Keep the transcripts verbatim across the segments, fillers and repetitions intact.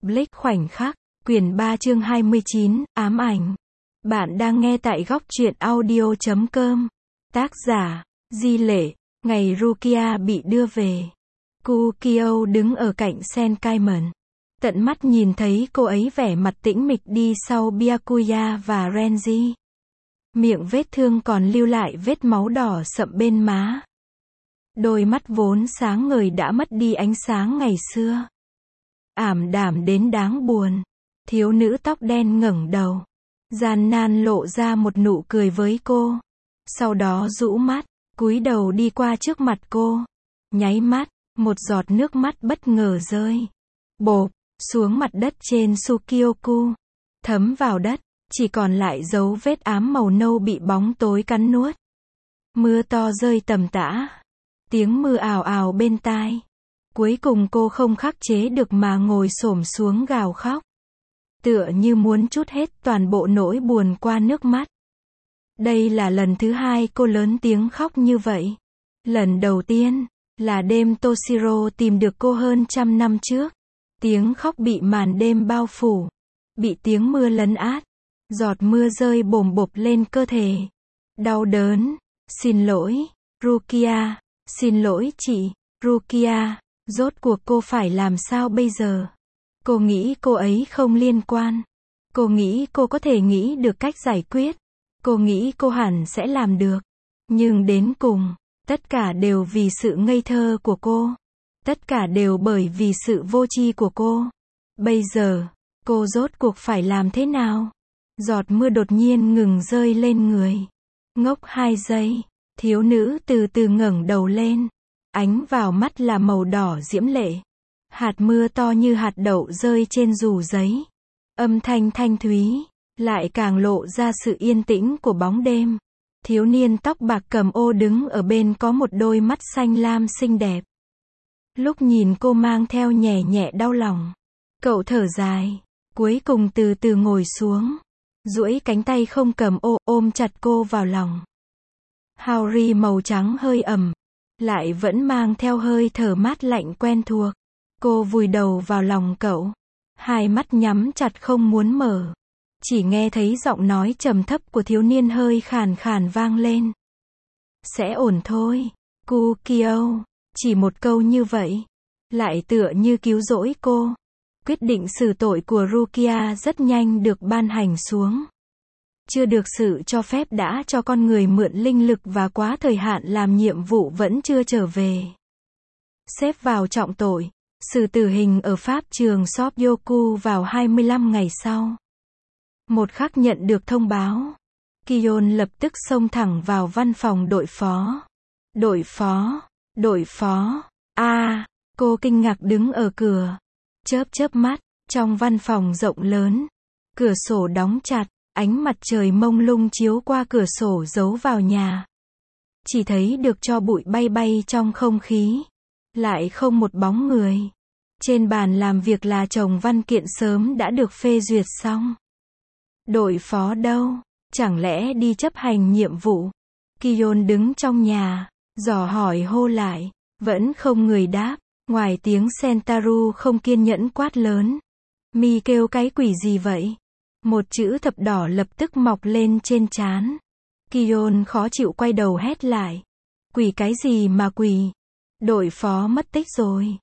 Blake khoảnh khắc, quyển ba chương hai mươi chín, ám ảnh. Bạn đang nghe tại góc truyện audio chấm com. Tác giả, Di Lệ. Ngày Rukia bị đưa về. Kukio đứng ở cạnh Senkaimon. Tận mắt nhìn thấy cô ấy vẻ mặt tĩnh mịch đi sau Byakuya và Renji. Miệng vết thương còn lưu lại vết máu đỏ sậm bên má. Đôi mắt vốn sáng ngời đã mất đi ánh sáng ngày xưa. Ảm đạm đến đáng buồn. Thiếu nữ tóc đen ngẩng đầu. Gian nan lộ ra một nụ cười với cô. Sau đó rũ mắt, cúi đầu đi qua trước mặt cô. Nháy mắt, một giọt nước mắt bất ngờ rơi. Bộp, xuống mặt đất trên Tsukioku. Thấm vào đất, chỉ còn lại dấu vết ám màu nâu bị bóng tối cắn nuốt. Mưa to rơi tầm tã. Tiếng mưa ào ào bên tai. Cuối cùng cô không khắc chế được mà ngồi xổm xuống gào khóc. Tựa như muốn trút hết toàn bộ nỗi buồn qua nước mắt. Đây là lần thứ hai cô lớn tiếng khóc như vậy. Lần đầu tiên, là đêm Toshiro tìm được cô hơn trăm năm trước. Tiếng khóc bị màn đêm bao phủ. Bị tiếng mưa lấn át. Giọt mưa rơi bồm bộp lên cơ thể. Đau đớn. Xin lỗi, Rukia. Xin lỗi chị, Rukia. Rốt cuộc cô phải làm sao bây giờ? Cô nghĩ cô ấy không liên quan. Cô nghĩ cô có thể nghĩ được cách giải quyết. Cô nghĩ cô hẳn sẽ làm được. Nhưng đến cùng, tất cả đều vì sự ngây thơ của cô. Tất cả đều bởi vì sự vô tri của cô. Bây giờ, cô rốt cuộc phải làm thế nào? Giọt mưa đột nhiên ngừng rơi lên người. Ngốc hai giây, thiếu nữ từ từ ngẩng đầu lên. Ánh vào mắt là màu đỏ diễm lệ. Hạt mưa to như hạt đậu rơi trên dù giấy. Âm thanh thanh thúy, lại càng lộ ra sự yên tĩnh của bóng đêm. Thiếu niên tóc bạc cầm ô đứng ở bên có một đôi mắt xanh lam xinh đẹp. Lúc nhìn cô mang theo nhẹ nhẹ đau lòng. Cậu thở dài, cuối cùng từ từ ngồi xuống. Duỗi cánh tay không cầm ô, ôm chặt cô vào lòng. Haori màu trắng hơi ẩm. Lại vẫn mang theo hơi thở mát lạnh quen thuộc. Cô vùi đầu vào lòng cậu. Hai mắt nhắm chặt không muốn mở. Chỉ nghe thấy giọng nói trầm thấp của thiếu niên hơi khàn khàn vang lên. Sẽ ổn thôi, Kukio. Chỉ một câu như vậy. Lại tựa như cứu rỗi cô. Quyết định xử tội của Rukia rất nhanh được ban hành xuống. Chưa được sự cho phép đã cho con người mượn linh lực và quá thời hạn làm nhiệm vụ vẫn chưa trở về. Xếp vào trọng tội. Xử tử hình ở pháp trường Sopyoku vào hai mươi lăm ngày sau. Một khắc nhận được thông báo. Kion lập tức xông thẳng vào văn phòng đội phó. Đội phó, đội phó, a à, cô kinh ngạc đứng ở cửa. Chớp chớp mắt, trong văn phòng rộng lớn. Cửa sổ đóng chặt, ánh mặt trời mông lung chiếu qua cửa sổ giấu vào nhà. Chỉ thấy được tro bụi bay bay trong không khí. Lại không một bóng người. Trên bàn làm việc là chồng văn kiện sớm đã được phê duyệt xong. Đội phó đâu? Chẳng lẽ đi chấp hành nhiệm vụ? Kion đứng trong nhà, dò hỏi hô lại. Vẫn không người đáp. Ngoài tiếng Sentaru không kiên nhẫn quát lớn. Mi kêu cái quỷ gì vậy? Một chữ thập đỏ lập tức mọc lên trên trán. Kion khó chịu quay đầu hét lại. Quỷ cái gì mà quỷ? Đội phó mất tích rồi.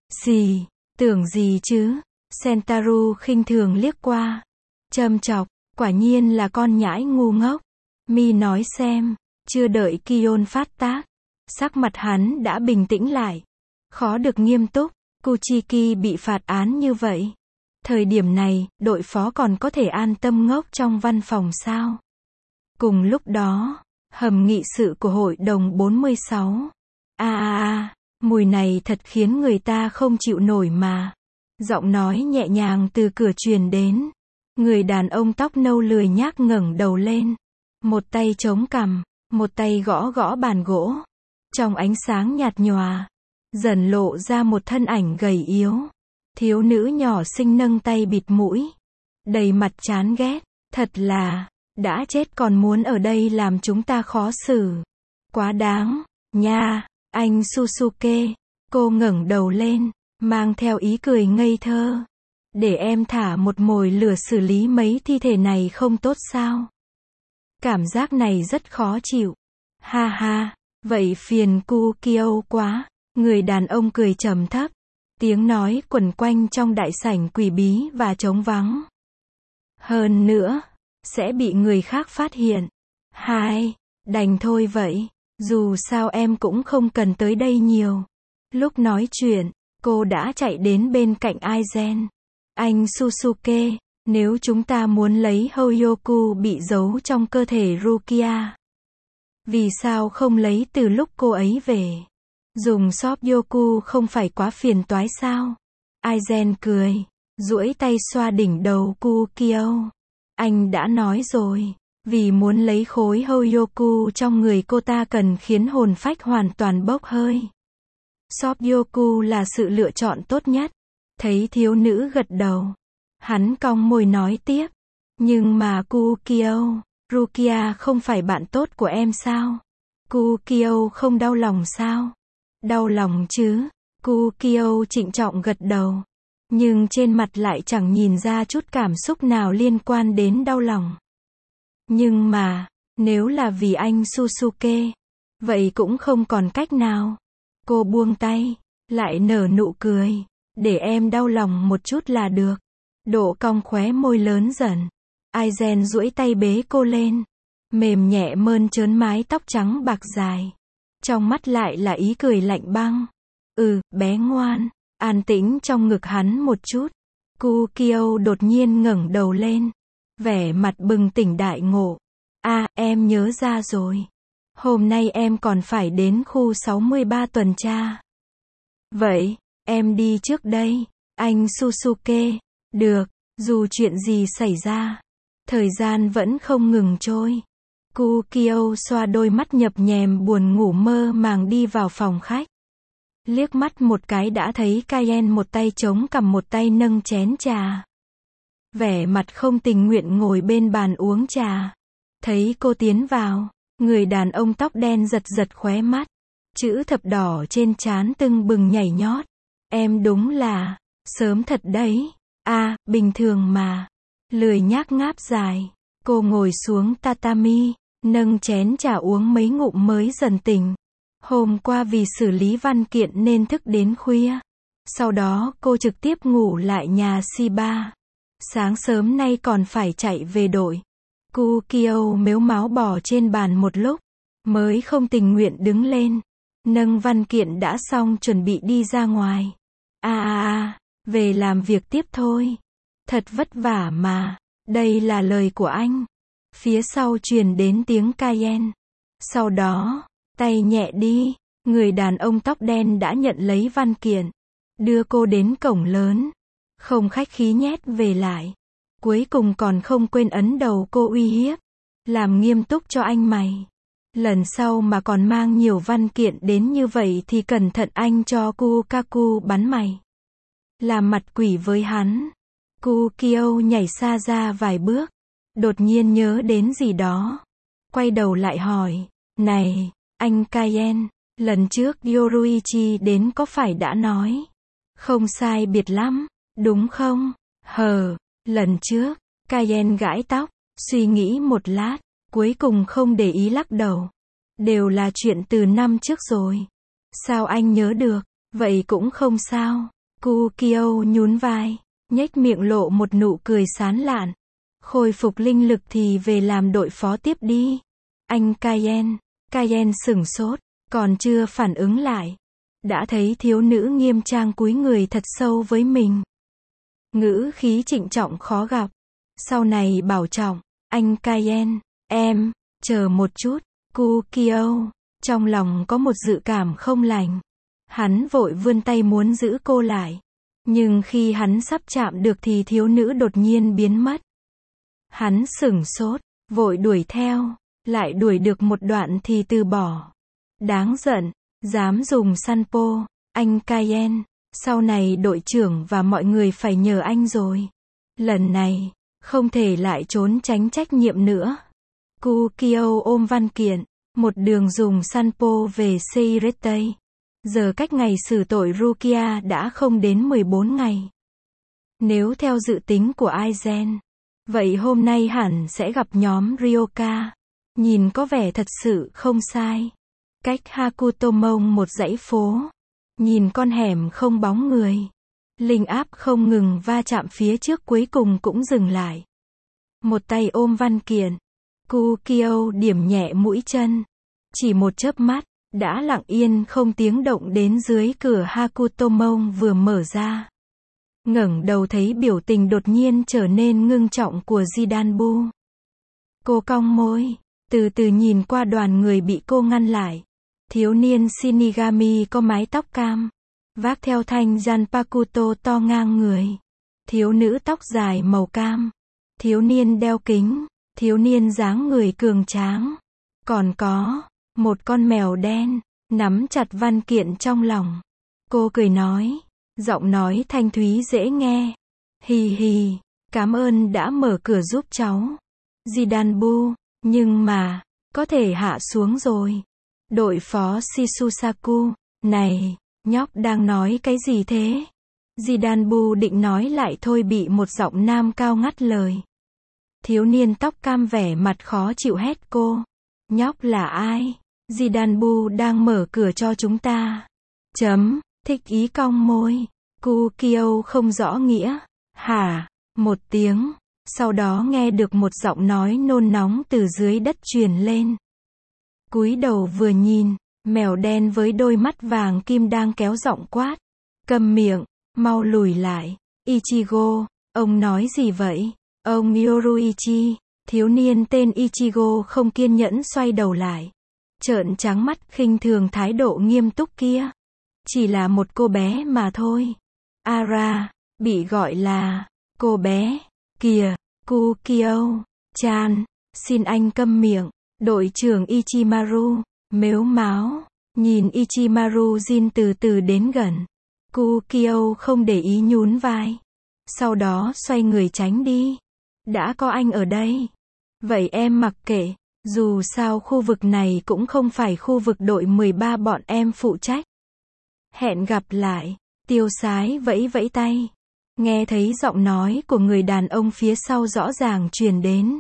Gì? Tưởng gì chứ? Sentaru khinh thường liếc qua. Châm chọc, quả nhiên là con nhãi ngu ngốc. Mi nói xem. Chưa đợi Kion phát tác. Sắc mặt hắn đã bình tĩnh lại. Khó được nghiêm túc. Kuchiki bị phạt án như vậy. Thời điểm này, đội phó còn có thể an tâm ngốc trong văn phòng sao? Cùng lúc đó, hầm nghị sự của hội đồng bốn mươi sáu. A a a, mùi này thật khiến người ta không chịu nổi mà. Giọng nói nhẹ nhàng từ cửa truyền đến. Người đàn ông tóc nâu lười nhác ngẩng đầu lên. Một tay chống cằm, một tay gõ gõ bàn gỗ. Trong ánh sáng nhạt nhòa, dần lộ ra một thân ảnh gầy yếu. Thiếu nữ nhỏ xinh nâng tay bịt mũi. Đầy mặt chán ghét. Thật là, đã chết còn muốn ở đây làm chúng ta khó xử. Quá đáng, nha, anh Susuke. Cô ngẩng đầu lên, mang theo ý cười ngây thơ. Để em thả một mồi lửa xử lý mấy thi thể này không tốt sao? Cảm giác này rất khó chịu. Ha ha, vậy phiền Cu Kyo quá. Người đàn ông cười trầm thấp. Tiếng nói quẩn quanh trong đại sảnh quỷ bí và trống vắng. Hơn nữa, sẽ bị người khác phát hiện. Hai, đành thôi vậy. Dù sao em cũng không cần tới đây nhiều. Lúc nói chuyện, cô đã chạy đến bên cạnh Aizen. Anh Susuke, nếu chúng ta muốn lấy Hoyoku bị giấu trong cơ thể Rukia, vì sao không lấy từ lúc cô ấy về? Dùng shop Yoku không phải quá phiền toái sao? Aizen cười, duỗi tay xoa đỉnh đầu Kukyo. Anh đã nói rồi, vì muốn lấy khối Hoyoku trong người cô ta cần khiến hồn phách hoàn toàn bốc hơi. Shop Yoku là sự lựa chọn tốt nhất. Thấy thiếu nữ gật đầu, hắn cong môi nói tiếp. Nhưng mà Kukyo, Rukia không phải bạn tốt của em sao? Kukyo không đau lòng sao? Đau lòng chứ? Kukyo trịnh trọng gật đầu. Nhưng trên mặt lại chẳng nhìn ra chút cảm xúc nào liên quan đến đau lòng. Nhưng mà, nếu là vì anh Susuke, vậy cũng không còn cách nào. Cô buông tay, lại nở nụ cười. Để em đau lòng một chút là được. Độ cong khóe môi lớn dần. Aizen duỗi tay bế cô lên. Mềm nhẹ mơn trớn mái tóc trắng bạc dài. Trong mắt lại là ý cười lạnh băng. Ừ, bé ngoan. An tĩnh trong ngực hắn một chút. Kukyo đột nhiên ngẩng đầu lên. Vẻ mặt bừng tỉnh đại ngộ. À, em nhớ ra rồi. Hôm nay em còn phải đến khu sáu mươi ba tuần tra. Vậy, em đi trước đây. Anh Susuke. Được, dù chuyện gì xảy ra. Thời gian vẫn không ngừng trôi. Kukyo xoa đôi mắt nhập nhèm buồn ngủ mơ màng đi vào phòng khách. Liếc mắt một cái đã thấy Kaien một tay chống cằm một tay nâng chén trà. Vẻ mặt không tình nguyện ngồi bên bàn uống trà. Thấy cô tiến vào, người đàn ông tóc đen giật giật khóe mắt. Chữ thập đỏ trên trán tưng bừng nhảy nhót. Em đúng là, sớm thật đấy. À, bình thường mà. Lười nhác ngáp dài. Cô ngồi xuống tatami, nâng chén trà uống mấy ngụm mới dần tỉnh. Hôm qua vì xử lý văn kiện nên thức đến khuya. Sau đó cô trực tiếp ngủ lại nhà Shiba. Sáng sớm nay còn phải chạy về đội. Kukyo mếu máo bò trên bàn một lúc, mới không tình nguyện đứng lên. Nâng văn kiện đã xong chuẩn bị đi ra ngoài. À à à, về làm việc tiếp thôi. Thật vất vả mà. Đây là lời của anh. Phía sau truyền đến tiếng Kaien. Sau đó, tay nhẹ đi. Người đàn ông tóc đen đã nhận lấy văn kiện. Đưa cô đến cổng lớn. Không khách khí nhét về lại. Cuối cùng còn không quên ấn đầu cô uy hiếp. Làm nghiêm túc cho anh mày. Lần sau mà còn mang nhiều văn kiện đến như vậy thì cẩn thận anh cho Kukaku bắn mày. Làm mặt quỷ với hắn. Kukyo nhảy xa ra vài bước. Đột nhiên nhớ đến gì đó. Quay đầu lại hỏi. Này, anh Kaien, lần trước Yoruichi đến có phải đã nói? Không sai biệt lắm, đúng không? Hờ, lần trước, Kaien gãi tóc, suy nghĩ một lát, cuối cùng không để ý lắc đầu. Đều là chuyện từ năm trước rồi. Sao anh nhớ được? Vậy cũng không sao. Kukyo nhún vai, nhếch miệng lộ một nụ cười sán lạn. Khôi phục linh lực thì về làm đội phó tiếp đi. Anh Kaien. Kaien sửng sốt, còn chưa phản ứng lại. Đã thấy thiếu nữ nghiêm trang cúi người thật sâu với mình. Ngữ khí trịnh trọng khó gặp. Sau này bảo trọng, anh Kaien, em, chờ một chút. Kukyo, trong lòng có một dự cảm không lành. Hắn vội vươn tay muốn giữ cô lại. Nhưng khi hắn sắp chạm được thì thiếu nữ đột nhiên biến mất. Hắn sửng sốt, vội đuổi theo. Lại đuổi được một đoạn thì từ bỏ. Đáng giận, dám dùng sanpo, anh Kaien. Sau này đội trưởng và mọi người phải nhờ anh rồi. Lần này, không thể lại trốn tránh trách nhiệm nữa. Kukyo ôm văn kiện, một đường dùng sanpo về Seiretei. Giờ cách ngày xử tội Rukia đã không đến mười bốn ngày. Nếu theo dự tính của Aizen, vậy hôm nay hẳn sẽ gặp nhóm Ryoka. Nhìn có vẻ thật sự không sai. Cách Hakutomon một dãy phố. Nhìn con hẻm không bóng người. Linh áp không ngừng va chạm phía trước cuối cùng cũng dừng lại. Một tay ôm văn kiện. Kukio điểm nhẹ mũi chân. Chỉ một chớp mắt, đã lặng yên không tiếng động đến dưới cửa Hakutomon vừa mở ra. Ngẩng đầu thấy biểu tình đột nhiên trở nên ngưng trọng của Jidanbu. Cô cong môi, từ từ nhìn qua đoàn người bị cô ngăn lại. Thiếu niên Shinigami có mái tóc cam, vác theo thanh Zanpakuto to ngang người. Thiếu nữ tóc dài màu cam. Thiếu niên đeo kính. Thiếu niên dáng người cường tráng. Còn có một con mèo đen, nắm chặt văn kiện trong lòng. Cô cười nói, giọng nói thanh thúy dễ nghe. Hì hì, cảm ơn đã mở cửa giúp cháu. Jidanbu, nhưng mà, có thể hạ xuống rồi. Đội phó Shisusaku, này, nhóc đang nói cái gì thế? Jidanbu định nói lại thôi bị một giọng nam cao ngắt lời. Thiếu niên tóc cam vẻ mặt khó chịu hét cô. Nhóc là ai? Jidanbu đang mở cửa cho chúng ta. Chấm, thích ý cong môi. Kukio không rõ nghĩa. Hả? Một tiếng. Sau đó nghe được một giọng nói nôn nóng từ dưới đất truyền lên. Cúi đầu vừa nhìn, mèo đen với đôi mắt vàng kim đang kéo giọng quát. Câm miệng, mau lùi lại. Ichigo, ông nói gì vậy? Ông Yoruichi, thiếu niên tên Ichigo không kiên nhẫn xoay đầu lại. Trợn trắng mắt khinh thường thái độ nghiêm túc kia. Chỉ là một cô bé mà thôi. Ara, bị gọi là cô bé. Kìa, Kukio, chan, xin anh câm miệng. Đội trưởng Ichimaru, mếu máo, nhìn Ichimaru Jin từ từ đến gần. Kukio không để ý nhún vai. Sau đó xoay người tránh đi. Đã có anh ở đây. Vậy em mặc kệ, dù sao khu vực này cũng không phải khu vực đội mười ba bọn em phụ trách. Hẹn gặp lại, tiêu sái vẫy vẫy tay. Nghe thấy giọng nói của người đàn ông phía sau rõ ràng truyền đến.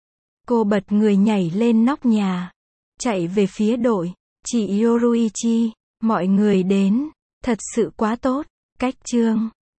Cô bật người nhảy lên nóc nhà. Chạy về phía đội. Chị Yoruichi, mọi người đến. Thật sự quá tốt. Cách chương